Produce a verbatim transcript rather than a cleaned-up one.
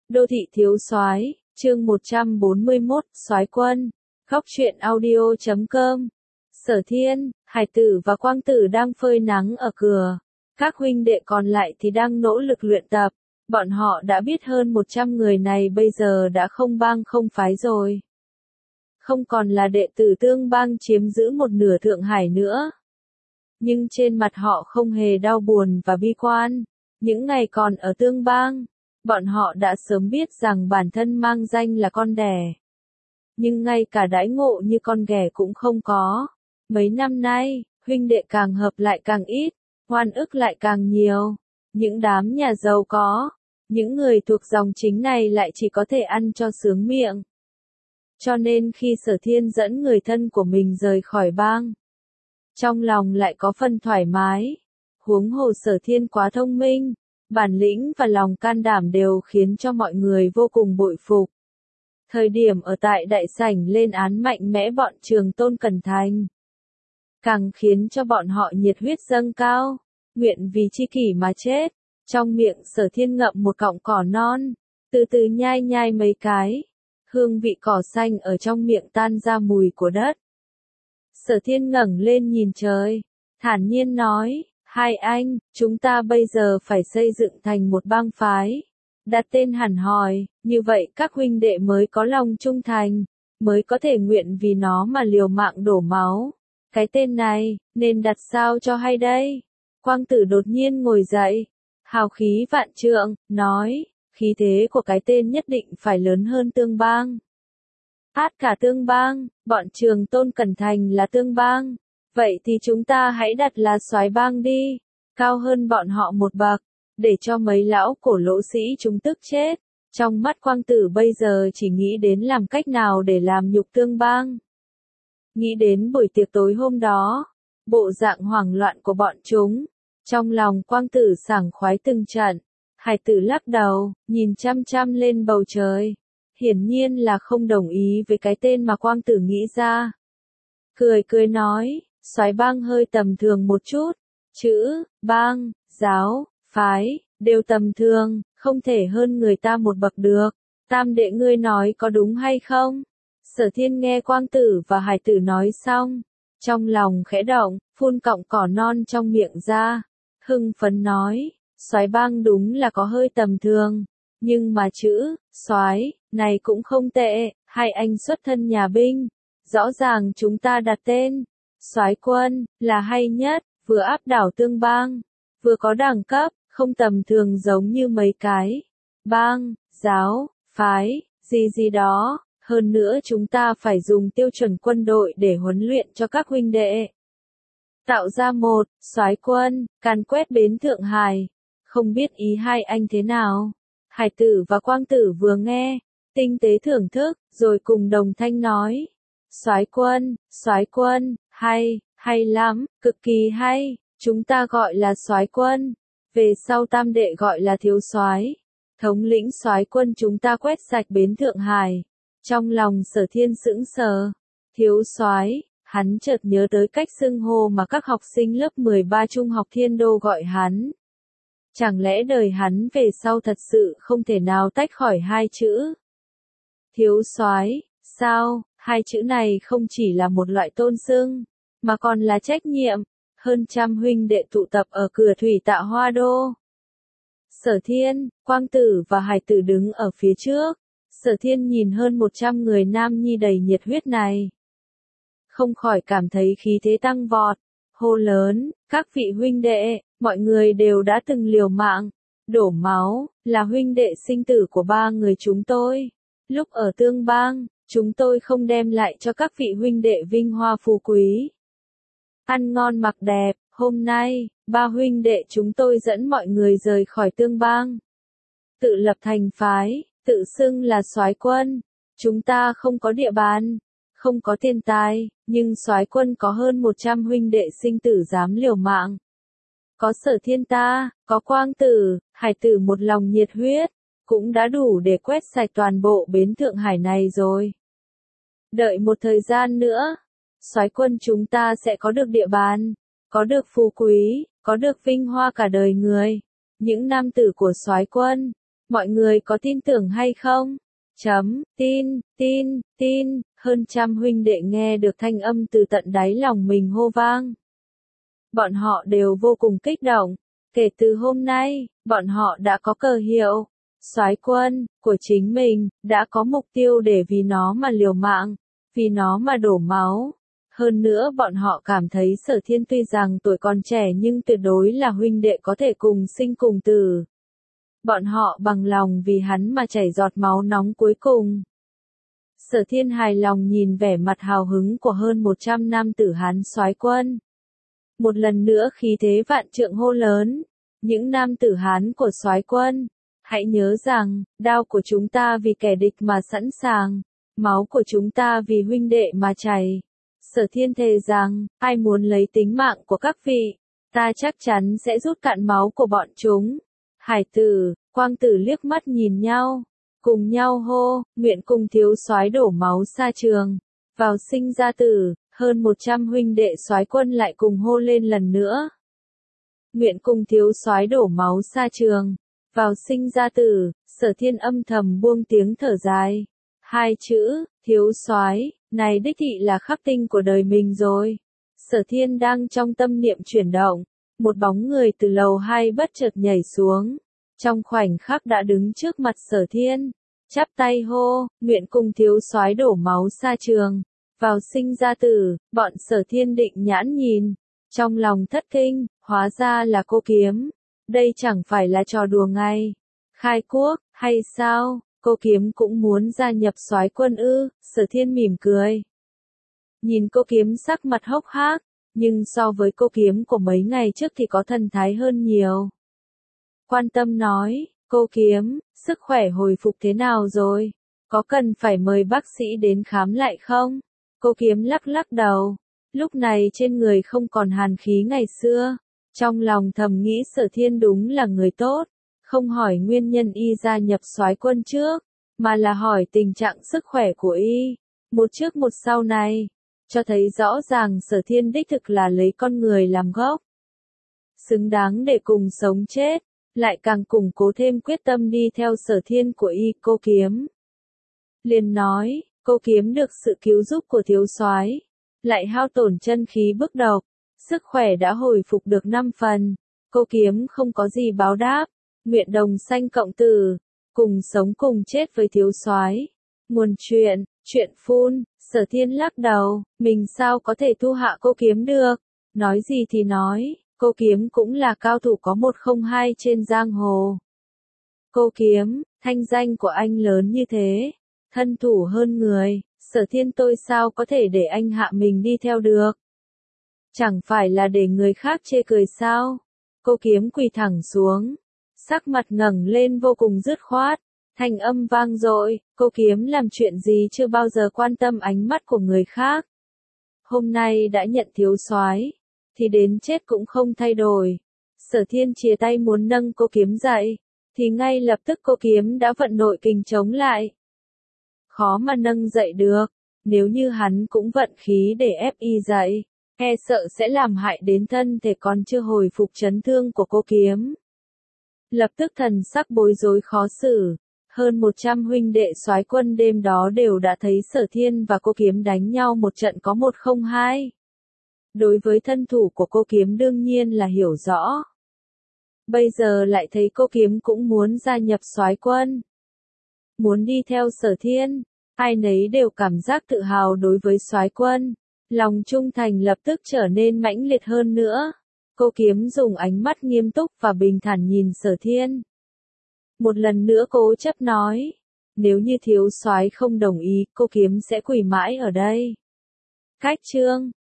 Đô thị thiếu soái, chương một trăm bốn mươi mốt, soái quân. Góc truyện audio chấm com. Sở Thiên, Hải Tử và Quang Tử đang phơi nắng ở cửa. Các huynh đệ còn lại thì đang nỗ lực luyện tập. Bọn họ đã biết hơn một trăm người này bây giờ đã không bang không phái rồi. Không còn là đệ tử Tương Bang chiếm giữ một nửa Thượng Hải nữa. Nhưng trên mặt họ không hề đau buồn và bi quan. Những ngày còn ở Tương Bang, bọn họ đã sớm biết rằng bản thân mang danh là con đẻ. Nhưng ngay cả đãi ngộ như con ghẻ cũng không có. Mấy năm nay, huynh đệ càng hợp lại càng ít, oan ức lại càng nhiều. Những đám nhà giàu có, những người thuộc dòng chính này lại chỉ có thể ăn cho sướng miệng. Cho nên khi Sở Thiên dẫn người thân của mình rời khỏi bang, trong lòng lại có phần thoải mái. Huống hồ Sở Thiên quá thông minh, bản lĩnh và lòng can đảm đều khiến cho mọi người vô cùng bội phục. Thời điểm ở tại đại sảnh lên án mạnh mẽ bọn Trường Tôn Cẩn Thành, càng khiến cho bọn họ nhiệt huyết dâng cao, nguyện vì chi kỷ mà chết. Trong miệng Sở Thiên ngậm một cọng cỏ non, từ từ nhai nhai mấy cái, hương vị cỏ xanh ở trong miệng tan ra mùi của đất. Sở Thiên ngẩng lên nhìn trời, thản nhiên nói, hai anh, chúng ta bây giờ phải xây dựng thành một bang phái, đặt tên hẳn hoi, như vậy các huynh đệ mới có lòng trung thành, mới có thể nguyện vì nó mà liều mạng đổ máu. Cái tên này, nên đặt sao cho hay đây? Quang Tử đột nhiên ngồi dậy, hào khí vạn trượng, nói, khí thế của cái tên nhất định phải lớn hơn Tương Bang. Át cả Tương Bang, bọn Trường Tôn Cẩn Thành là Tương Bang, vậy thì chúng ta hãy đặt là soái bang đi, cao hơn bọn họ một bậc, để cho mấy lão cổ lỗ sĩ chúng tức chết. Trong mắt Quang Tử bây giờ chỉ nghĩ đến làm cách nào để làm nhục Tương Bang. Nghĩ đến buổi tiệc tối hôm đó, bộ dạng hoảng loạn của bọn chúng, trong lòng Quang Tử sảng khoái từng trận. Hải Tử lắc đầu, nhìn chăm chăm lên bầu trời, hiển nhiên là không đồng ý với cái tên mà Quang Tử nghĩ ra. Cười cười nói, soái bang hơi tầm thường một chút, chữ, bang, giáo, phái, đều tầm thường, không thể hơn người ta một bậc được. Tam đệ ngươi nói có đúng hay không? Sở Thiên nghe Quang Tử và Hải Tử nói xong, trong lòng khẽ động, phun cọng cỏ non trong miệng ra, hưng phấn nói, soái bang đúng là có hơi tầm thường, nhưng mà chữ, soái, này cũng không tệ, hai anh xuất thân nhà binh, rõ ràng chúng ta đặt tên, soái quân, là hay nhất, vừa áp đảo Tương Bang, vừa có đẳng cấp, không tầm thường giống như mấy cái, bang, giáo, phái, gì gì đó. Hơn nữa chúng ta phải dùng tiêu chuẩn quân đội để huấn luyện cho các huynh đệ. Tạo ra một, soái quân, càn quét bến Thượng Hải. Không biết ý hai anh thế nào? Hải Tử và Quang Tử vừa nghe, tinh tế thưởng thức, rồi cùng đồng thanh nói. Soái quân, soái quân, hay, hay lắm, cực kỳ hay, chúng ta gọi là soái quân. Về sau tam đệ gọi là thiếu soái. Thống lĩnh soái quân chúng ta quét sạch bến Thượng Hải. Trong lòng Sở Thiên sững sờ, thiếu soái, hắn chợt nhớ tới cách xưng hô mà các học sinh lớp mười ba trung học Thiên Đô gọi hắn. Chẳng lẽ đời hắn về sau thật sự không thể nào tách khỏi hai chữ? Thiếu soái, sao, hai chữ này không chỉ là một loại tôn xưng, mà còn là trách nhiệm. Hơn trăm huynh đệ tụ tập ở cửa thủy Tạ Hoa Đô. Sở Thiên, Quang Tử và Hải Tử đứng ở phía trước. Sở Thiên nhìn hơn một trăm người nam nhi đầy nhiệt huyết này, không khỏi cảm thấy khí thế tăng vọt, hô lớn, các vị huynh đệ, mọi người đều đã từng liều mạng, đổ máu, là huynh đệ sinh tử của ba người chúng tôi. Lúc ở Tương Bang, chúng tôi không đem lại cho các vị huynh đệ vinh hoa phú quý, ăn ngon mặc đẹp, hôm nay, ba huynh đệ chúng tôi dẫn mọi người rời khỏi Tương Bang, tự lập thành phái. Tự xưng là soái quân, chúng ta không có địa bàn, không có tiền tài, nhưng soái quân có hơn một trăm huynh đệ sinh tử dám liều mạng. Có Sở Thiên ta, có Quang Tử, Hải Tử một lòng nhiệt huyết, cũng đã đủ để quét sạch toàn bộ bến Thượng Hải này rồi. Đợi một thời gian nữa, soái quân chúng ta sẽ có được địa bàn, có được phú quý, có được vinh hoa cả đời người. Những nam tử của soái quân, Mọi người có tin tưởng hay không? Chấm, tin, tin, tin, hơn trăm huynh đệ nghe được thanh âm từ tận đáy lòng mình hô vang. Bọn họ đều vô cùng kích động. Kể từ hôm nay, bọn họ đã có cờ hiệu, soái quân, của chính mình, đã có mục tiêu để vì nó mà liều mạng, vì nó mà đổ máu. Hơn nữa bọn họ cảm thấy Sở Thiên tuy rằng tuổi còn trẻ nhưng tuyệt đối là huynh đệ có thể cùng sinh cùng tử. Bọn họ bằng lòng vì hắn mà chảy giọt máu nóng cuối cùng. Sở Thiên hài lòng nhìn vẻ mặt hào hứng của hơn một trăm nam tử Hán soái quân. Một lần nữa khí thế vạn trượng hô lớn, những nam tử Hán của soái quân, hãy nhớ rằng, đao của chúng ta vì kẻ địch mà sẵn sàng, máu của chúng ta vì huynh đệ mà chảy. Sở Thiên thề rằng, ai muốn lấy tính mạng của các vị, ta chắc chắn sẽ rút cạn máu của bọn chúng. Hải tử, quang tử liếc mắt nhìn nhau, cùng nhau hô, nguyện cùng thiếu soái đổ máu xa trường, vào sinh ra tử. Hơn một trăm huynh đệ soái quân lại cùng hô lên lần nữa. Nguyện cùng thiếu soái đổ máu xa trường, vào sinh ra tử. Sở Thiên âm thầm buông tiếng thở dài. Hai chữ, thiếu soái, này đích thị là khắc tinh của đời mình rồi. Sở Thiên đang trong tâm niệm chuyển động, một bóng người từ lầu hai bất chợt nhảy xuống, trong khoảnh khắc đã đứng trước mặt Sở Thiên, chắp tay hô, nguyện cùng thiếu soái đổ máu xa trường, vào sinh ra tử. Bọn Sở Thiên định nhãn nhìn, trong lòng thất kinh, hóa ra là Cô Kiếm, đây chẳng phải là trò đùa ngay, khai quốc, hay sao? Cô Kiếm cũng muốn gia nhập soái quân ư? Sở Thiên mỉm cười. Nhìn Cô Kiếm sắc mặt hốc hác, nhưng so với Cô Kiếm của mấy ngày trước thì có thần thái hơn nhiều. Quan tâm nói, Cô Kiếm, sức khỏe hồi phục thế nào rồi? Có cần phải mời bác sĩ đến khám lại không? Cô Kiếm lắc lắc đầu, lúc này trên người không còn hàn khí ngày xưa. Trong lòng thầm nghĩ Sở Thiên đúng là người tốt. Không hỏi nguyên nhân y gia nhập soái quân trước, mà là hỏi tình trạng sức khỏe của y. Một trước một sau này, cho thấy rõ ràng Sở Thiên đích thực là lấy con người làm gốc. Xứng đáng để cùng sống chết, lại càng củng cố thêm quyết tâm đi theo Sở Thiên của y. Cô Kiếm liền nói, Cô Kiếm được sự cứu giúp của thiếu soái, lại hao tổn chân khí bức độc, sức khỏe đã hồi phục được năm phần. Cô Kiếm không có gì báo đáp, nguyện đồng sanh cộng tử, cùng sống cùng chết với thiếu soái. Nguồn chuyện, chuyện phun. Sở Thiên lắc đầu, mình sao có thể thu hạ Cô Kiếm được? Nói gì thì nói, Cô Kiếm cũng là cao thủ có một không hai trên giang hồ. Cô Kiếm, thanh danh của anh lớn như thế, thân thủ hơn người, Sở Thiên tôi sao có thể để anh hạ mình đi theo được? Chẳng phải là để người khác chê cười sao? Cô Kiếm quỳ thẳng xuống, sắc mặt ngẩng lên vô cùng dứt khoát, thanh âm vang dội, Cô Kiếm làm chuyện gì chưa bao giờ quan tâm ánh mắt của người khác. Hôm nay đã nhận thiếu soái, thì đến chết cũng không thay đổi. Sở Thiên chìa tay muốn nâng Cô Kiếm dậy, thì ngay lập tức Cô Kiếm đã vận nội kình chống lại. Khó mà nâng dậy được, nếu như hắn cũng vận khí để ép y dậy, e sợ sẽ làm hại đến thân thể còn chưa hồi phục chấn thương của Cô Kiếm. Lập tức thần sắc bối rối khó xử, hơn một trăm huynh đệ soái quân đêm đó đều đã thấy Sở Thiên và Cô Kiếm đánh nhau một trận có một không hai. Đối với thân thủ của Cô Kiếm đương nhiên là hiểu rõ. Bây giờ lại thấy Cô Kiếm cũng muốn gia nhập soái quân, muốn đi theo Sở Thiên, ai nấy đều cảm giác tự hào đối với soái quân, lòng trung thành lập tức trở nên mãnh liệt hơn nữa. Cô Kiếm dùng ánh mắt nghiêm túc và bình thản nhìn Sở Thiên. Một lần nữa cố chấp nói, nếu như thiếu soái không đồng ý, Cô Kiếm sẽ quỳ mãi ở đây. Cách chương